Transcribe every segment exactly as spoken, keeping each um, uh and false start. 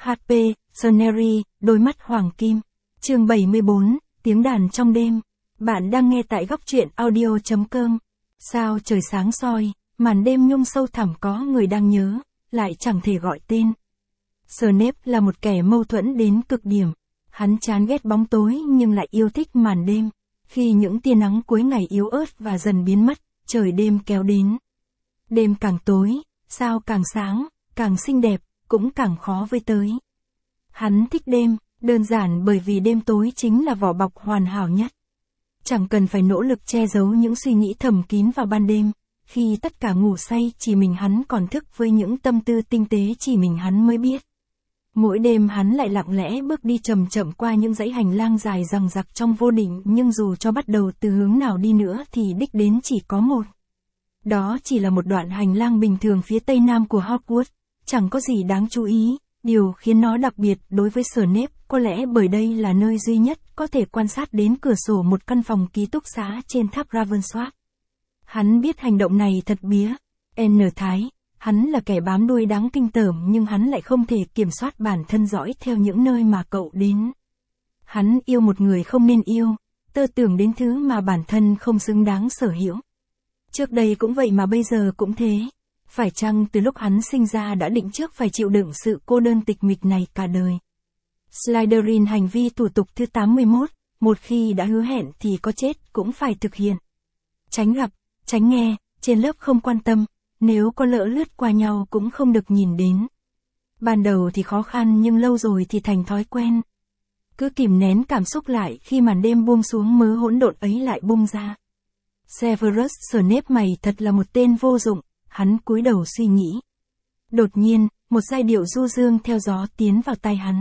hát pê, Soneri, đôi mắt hoàng kim. Chương bảy mươi bốn, tiếng đàn trong đêm. Bạn đang nghe tại góc truyện audio chấm com. Sao trời sáng soi, màn đêm nhung sâu thẳm có người đang nhớ, lại chẳng thể gọi tên. Snape là một kẻ mâu thuẫn đến cực điểm. Hắn chán ghét bóng tối nhưng lại yêu thích màn đêm. Khi những tia nắng cuối ngày yếu ớt và dần biến mất, trời đêm kéo đến. Đêm càng tối, sao càng sáng, càng xinh đẹp, cũng càng khó với tới. Hắn thích đêm, đơn giản bởi vì đêm tối chính là vỏ bọc hoàn hảo nhất. Chẳng cần phải nỗ lực che giấu những suy nghĩ thầm kín vào ban đêm, khi tất cả ngủ say chỉ mình hắn còn thức với những tâm tư tinh tế chỉ mình hắn mới biết. Mỗi đêm hắn lại lặng lẽ bước đi chậm chậm qua những dãy hành lang dài dằng dặc trong vô định, nhưng dù cho bắt đầu từ hướng nào đi nữa thì đích đến chỉ có một. Đó chỉ là một đoạn hành lang bình thường phía tây nam của Hogwarts, chẳng có gì đáng chú ý. Điều khiến nó đặc biệt đối với Snape có lẽ bởi đây là nơi duy nhất có thể quan sát đến cửa sổ một căn phòng ký túc xá trên tháp Ravensworth. Hắn biết hành động này thật bía. N Thái, hắn là kẻ bám đuôi đáng kinh tởm nhưng hắn lại không thể kiểm soát bản thân dõi theo những nơi mà cậu đến. Hắn yêu một người không nên yêu, tơ tưởng đến thứ mà bản thân không xứng đáng sở hữu. Trước đây cũng vậy mà bây giờ cũng thế. Phải chăng từ lúc hắn sinh ra đã định trước phải chịu đựng sự cô đơn tịch mịch này cả đời? Slytherin hành vi thủ tục thứ tám mươi mốt, một khi đã hứa hẹn thì có chết cũng phải thực hiện. Tránh gặp, tránh nghe, trên lớp không quan tâm, nếu có lỡ lướt qua nhau cũng không được nhìn đến. Ban đầu thì khó khăn nhưng lâu rồi thì thành thói quen. Cứ kìm nén cảm xúc lại khi màn đêm buông xuống mớ hỗn độn ấy lại bung ra. Severus Snape mày thật là một tên vô dụng. Hắn cúi đầu suy nghĩ. Đột nhiên, một giai điệu du dương theo gió tiến vào tai hắn.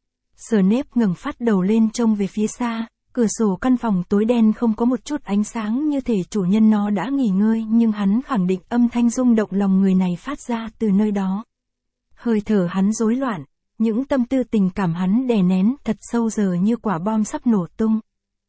Snape ngẩng phát đầu lên trông về phía xa, cửa sổ căn phòng tối đen không có một chút ánh sáng như thể chủ nhân nó đã nghỉ ngơi, nhưng hắn khẳng định âm thanh rung động lòng người này phát ra từ nơi đó. Hơi thở hắn rối loạn, những tâm tư tình cảm hắn đè nén thật sâu giờ như quả bom sắp nổ tung.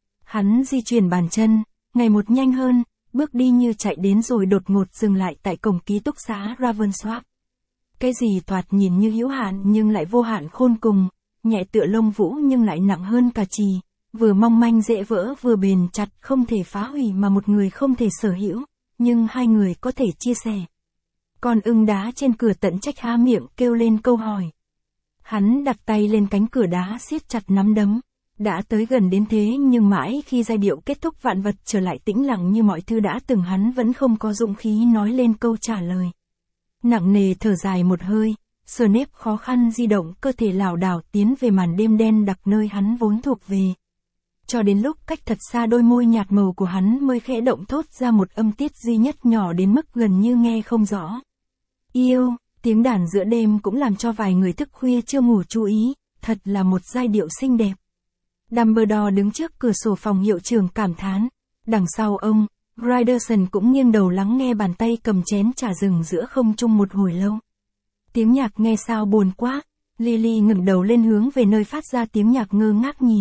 Hắn di chuyển bàn chân, ngày một nhanh hơn. Bước đi như chạy đến rồi đột ngột dừng lại tại cổng ký túc xá Ravensworth. Cái gì thoạt nhìn như hữu hạn nhưng lại vô hạn khôn cùng, nhẹ tựa lông vũ nhưng lại nặng hơn cả chì, vừa mong manh dễ vỡ vừa bền chặt không thể phá hủy mà một người không thể sở hữu, nhưng hai người có thể chia sẻ. Con ưng đá trên cửa tận trách há miệng kêu lên câu hỏi. Hắn đặt tay lên cánh cửa đá siết chặt nắm đấm. Đã tới gần đến thế nhưng mãi khi giai điệu kết thúc vạn vật trở lại tĩnh lặng như mọi thứ đã từng, hắn vẫn không có dũng khí nói lên câu trả lời. Nặng nề thở dài một hơi, Snape khó khăn di động cơ thể lảo đảo tiến về màn đêm đen đặc nơi hắn vốn thuộc về. Cho đến lúc cách thật xa đôi môi nhạt màu của hắn mới khẽ động thốt ra một âm tiết duy nhất nhỏ đến mức gần như nghe không rõ. Yêu, tiếng đàn giữa đêm cũng làm cho vài người thức khuya chưa ngủ chú ý, thật là một giai điệu xinh đẹp. Dumbledore đứng trước cửa sổ phòng hiệu trưởng cảm thán. Đằng sau ông, Riderson cũng nghiêng đầu lắng nghe, bàn tay cầm chén trà rừng giữa không trung một hồi lâu. Tiếng nhạc nghe sao buồn quá. Lily ngẩng đầu lên hướng về nơi phát ra tiếng nhạc ngơ ngác nhìn.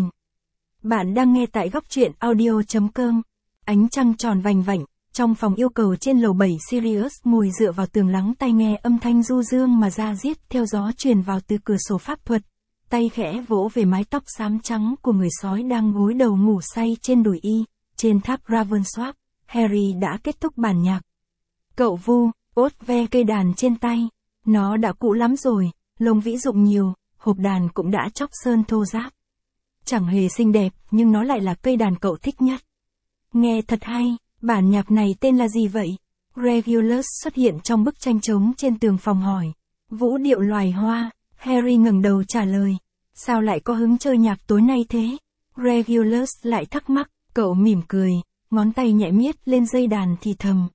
Bạn đang nghe tại góc truyện audio chấm com. Ánh trăng tròn vành vạnh, trong phòng yêu cầu trên lầu bảy Sirius ngồi dựa vào tường lắng tai nghe âm thanh du dương mà ra diết theo gió truyền vào từ cửa sổ pháp thuật. Tay khẽ vỗ về mái tóc xám trắng của người sói đang gối đầu ngủ say trên đùi y. Trên tháp Ravensworth, Harry đã kết thúc bản nhạc. Cậu vu, ốt ve cây đàn trên tay. Nó đã cũ lắm rồi, lông vĩ rụng nhiều, hộp đàn cũng đã chóc sơn thô ráp. Chẳng hề xinh đẹp, nhưng nó lại là cây đàn cậu thích nhất. Nghe thật hay, bản nhạc này tên là gì vậy? Regulus xuất hiện trong bức tranh trống trên tường phòng hỏi. Vũ điệu loài hoa. Harry ngẩng đầu trả lời. Sao lại có hứng chơi nhạc tối nay thế? Regulus lại thắc mắc, cậu mỉm cười, ngón tay nhẹ miết lên dây đàn thì thầm.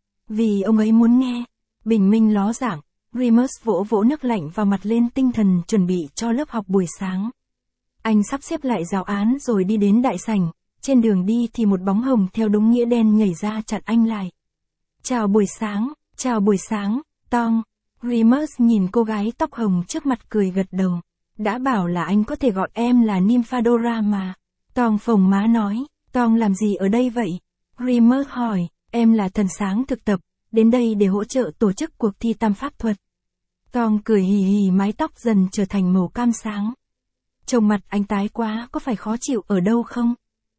Vì ông ấy muốn nghe. Bình minh ló dạng, Remus vỗ vỗ nước lạnh vào mặt lên tinh thần chuẩn bị cho lớp học buổi sáng. Anh sắp xếp lại giáo án rồi đi đến đại sảnh, trên đường đi thì một bóng hồng theo đúng nghĩa đen nhảy ra chặn anh lại. Chào buổi sáng, chào buổi sáng, Tom. Remus nhìn cô gái tóc hồng trước mặt cười gật đầu. Đã bảo là anh có thể gọi em là Nymphadora mà. Tom phồng má nói, Tom làm gì ở đây vậy? Remus hỏi, em là thần sáng thực tập, đến đây để hỗ trợ tổ chức cuộc thi tam pháp thuật. Tom cười hì hì, mái tóc dần trở thành màu cam sáng. Trông mặt anh tái quá, có phải khó chịu ở đâu không?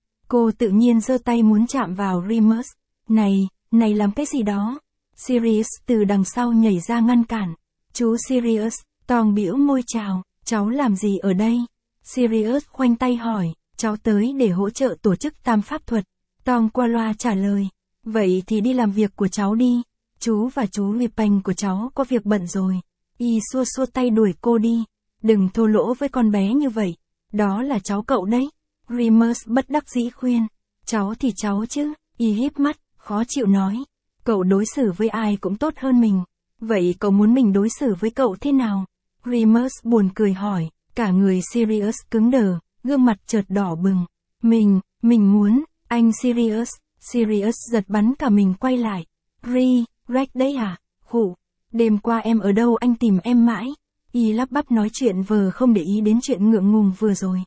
Cô tự nhiên giơ tay muốn chạm vào Remus. Này, này làm cái gì đó? Sirius từ đằng sau nhảy ra ngăn cản. Chú Sirius, Tom bĩu môi chào, cháu làm gì ở đây? Sirius khoanh tay hỏi, cháu tới để hỗ trợ tổ chức tam pháp thuật. Tom qua loa trả lời, vậy thì đi làm việc của cháu đi. Chú và chú Lupin của cháu có việc bận rồi. Y xua xua tay đuổi cô đi. Đừng thô lỗ với con bé như vậy. Đó là cháu cậu đấy. Remus bất đắc dĩ khuyên. Cháu thì cháu chứ. Y híp mắt, khó chịu nói. Cậu đối xử với ai cũng tốt hơn mình. Vậy cậu muốn mình đối xử với cậu thế nào? Remus buồn cười hỏi. Cả người Sirius cứng đờ, gương mặt chợt đỏ bừng. Mình, mình muốn, anh Sirius. Sirius giật bắn cả mình quay lại. Ri, Rex đấy à? Khụ. Đêm qua em ở đâu anh tìm em mãi. Y lắp bắp nói chuyện vờ không để ý đến chuyện ngượng ngùng vừa rồi.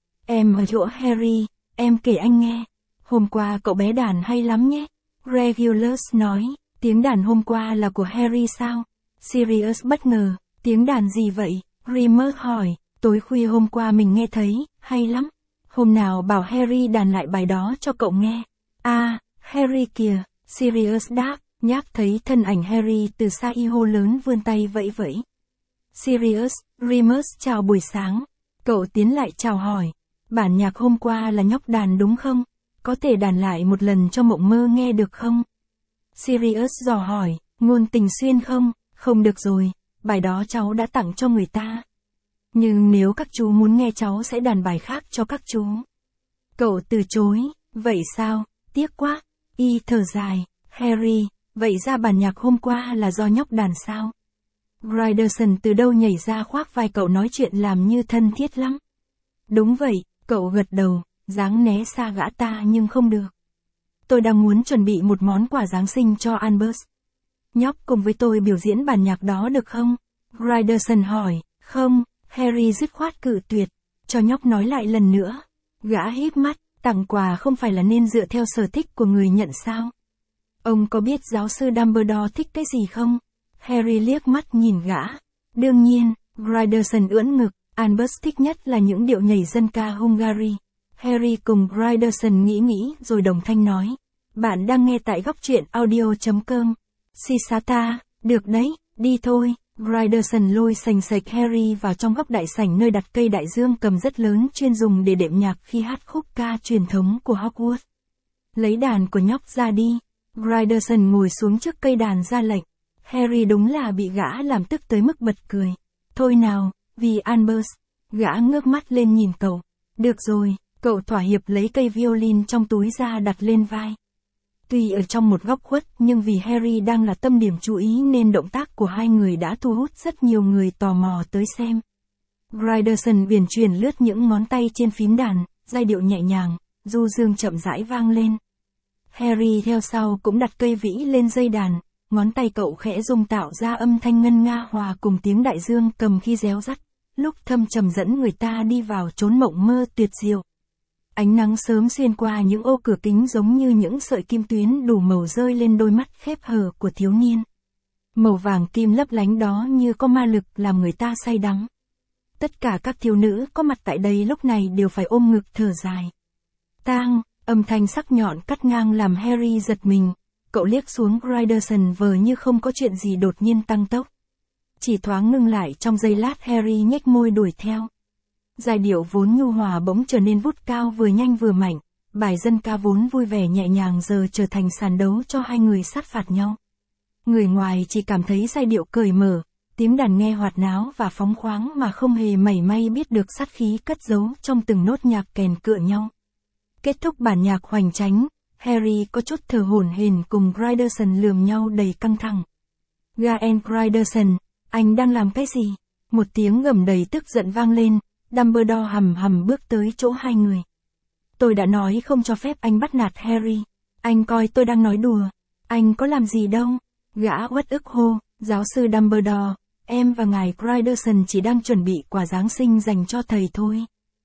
Em ở chỗ Harry, em kể anh nghe. Hôm qua cậu bé đàn hay lắm nhé. Regulus nói, tiếng đàn hôm qua là của Harry sao? Sirius bất ngờ, tiếng đàn gì vậy? Remus hỏi, tối khuya hôm qua mình nghe thấy, hay lắm. Hôm nào bảo Harry đàn lại bài đó cho cậu nghe. À, Harry kìa, Sirius đáp, nhắc thấy thân ảnh Harry từ xa y hô lớn vươn tay vẫy vẫy. Sirius, Remus chào buổi sáng. Cậu tiến lại chào hỏi. Bản nhạc hôm qua là nhóc đàn đúng không? Có thể đàn lại một lần cho Mộng Mơ nghe được không? Sirius dò hỏi, ngôn tình xuyên không? Không được rồi, bài đó cháu đã tặng cho người ta. Nhưng nếu các chú muốn nghe cháu sẽ đàn bài khác cho các chú. Cậu từ chối, vậy sao? Tiếc quá. Y thở dài, Harry, vậy ra bản nhạc hôm qua là do nhóc đàn sao? Gryderson từ đâu nhảy ra khoác vai cậu nói chuyện làm như thân thiết lắm. Đúng vậy, cậu gật đầu, dáng né xa gã ta nhưng không được. Tôi đang muốn chuẩn bị một món quà Giáng sinh cho Albus. Nhóc cùng với tôi biểu diễn bản nhạc đó được không? Gryderson hỏi, không, Harry dứt khoát cự tuyệt, cho nhóc nói lại lần nữa. Gã híp mắt, tặng quà không phải là nên dựa theo sở thích của người nhận sao? Ông có biết giáo sư Dumbledore thích cái gì không? Harry liếc mắt nhìn gã. Đương nhiên, Gryderson ưỡn ngực, Albus thích nhất là những điệu nhảy dân ca Hungary. Harry cùng Gryderson nghĩ nghĩ rồi đồng thanh nói. Bạn đang nghe tại góc truyện audio chấm com. Sisata, được đấy, đi thôi. Gryderson lôi sành sạch Harry vào trong góc đại sảnh nơi đặt cây đại dương cầm rất lớn chuyên dùng để đệm nhạc khi hát khúc ca truyền thống của Hogwarts. Lấy đàn của nhóc ra đi. Gryderson ngồi xuống trước cây đàn ra lệnh. Harry đúng là bị gã làm tức tới mức bật cười. Thôi nào, vì Albus. Gã ngước mắt lên nhìn cậu. Được rồi, cậu thỏa hiệp lấy cây violin trong túi ra đặt lên vai. Tuy ở trong một góc khuất nhưng vì Harry đang là tâm điểm chú ý nên động tác của hai người đã thu hút rất nhiều người tò mò tới xem. Gryderson uyển chuyển lướt những ngón tay trên phím đàn, giai điệu nhẹ nhàng, du dương chậm rãi vang lên. Harry theo sau cũng đặt cây vĩ lên dây đàn, ngón tay cậu khẽ rung tạo ra âm thanh ngân nga hòa cùng tiếng đại dương cầm khi réo rắt, lúc thâm trầm dẫn người ta đi vào chốn mộng mơ tuyệt diệu. Ánh nắng sớm xuyên qua những ô cửa kính giống như những sợi kim tuyến đủ màu rơi lên đôi mắt khép hờ của thiếu niên. Màu vàng kim lấp lánh đó như có ma lực làm người ta say đắm. Tất cả các thiếu nữ có mặt tại đây lúc này đều phải ôm ngực thở dài. Tang, âm thanh sắc nhọn cắt ngang làm Harry giật mình. Cậu liếc xuống Gryderson vờ như không có chuyện gì đột nhiên tăng tốc. Chỉ thoáng ngưng lại trong giây lát Harry nhếch môi đuổi theo. Giai điệu vốn nhu hòa bỗng trở nên vút cao vừa nhanh vừa mạnh, bài dân ca vốn vui vẻ nhẹ nhàng giờ trở thành sàn đấu cho hai người sát phạt nhau. Người ngoài chỉ cảm thấy giai điệu cởi mở, tiếng đàn nghe hoạt náo và phóng khoáng mà không hề mảy may biết được sát khí cất giấu trong từng nốt nhạc kèn cựa nhau. Kết thúc bản nhạc hoành tráng, Harry có chút thở hổn hển cùng Gryderson lườm nhau đầy căng thẳng. Gael Gryderson, anh đang làm cái gì? Một tiếng gầm đầy tức giận vang lên, Dumbledore hầm hầm bước tới chỗ hai người. Tôi đã nói không cho phép anh bắt nạt Harry. Anh coi tôi đang nói đùa. Anh có làm gì đâu. Gã uất ức hô, giáo sư Dumbledore, em và ngài Gryderson chỉ đang chuẩn bị quà Giáng sinh dành cho thầy thôi.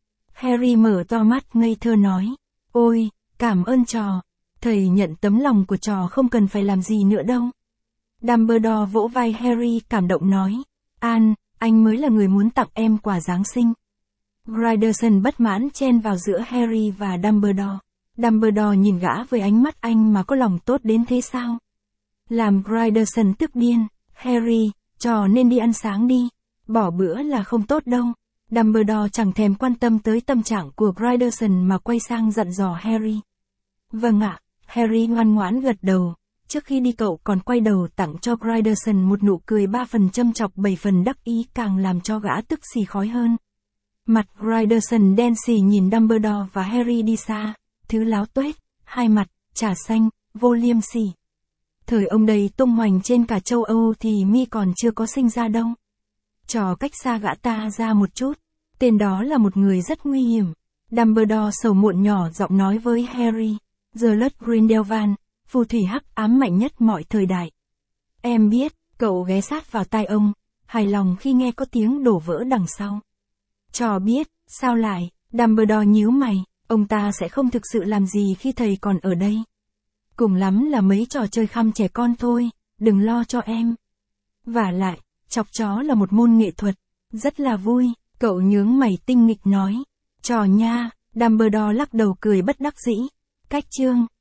Harry mở to mắt ngây thơ nói, ôi, cảm ơn trò. Thầy nhận tấm lòng của trò không cần phải làm gì nữa đâu. Dumbledore vỗ vai Harry cảm động nói, An, anh mới là người muốn tặng em quà Giáng sinh. Grayson bất mãn chen vào giữa Harry và Dumbledore. Dumbledore nhìn gã với ánh mắt anh mà có lòng tốt đến thế sao? Làm Grayson tức điên. Harry, trò nên đi ăn sáng đi. Bỏ bữa là không tốt đâu. Dumbledore chẳng thèm quan tâm tới tâm trạng của Grayson mà quay sang dặn dò Harry. Vâng ạ, Harry ngoan ngoãn gật đầu. Trước khi đi cậu còn quay đầu tặng cho Grayson một nụ cười ba phần châm chọc bảy phần đắc ý càng làm cho gã tức xì khói hơn. Mặt Grayson đen xì nhìn Dumbledore và Harry đi xa, thứ láo tuét, hai mặt, trà xanh, vô liêm sỉ. Thời ông đầy tung hoành trên cả châu Âu thì mi còn chưa có sinh ra đâu. Trò cách xa gã ta ra một chút, tên đó là một người rất nguy hiểm. Dumbledore sầu muộn nhỏ giọng nói với Harry, Gellert Grindelwald, phù thủy hắc ám mạnh nhất mọi thời đại. Em biết, cậu ghé sát vào tai ông, hài lòng khi nghe có tiếng đổ vỡ đằng sau. Trò biết, sao lại, Dumbledore nhíu mày, ông ta sẽ không thực sự làm gì khi thầy còn ở đây. Cùng lắm là mấy trò chơi khăm trẻ con thôi, đừng lo cho em. Vả lại, chọc chó là một môn nghệ thuật, rất là vui, cậu nhướng mày tinh nghịch nói. Trò nha, Dumbledore lắc đầu cười bất đắc dĩ. Cách chương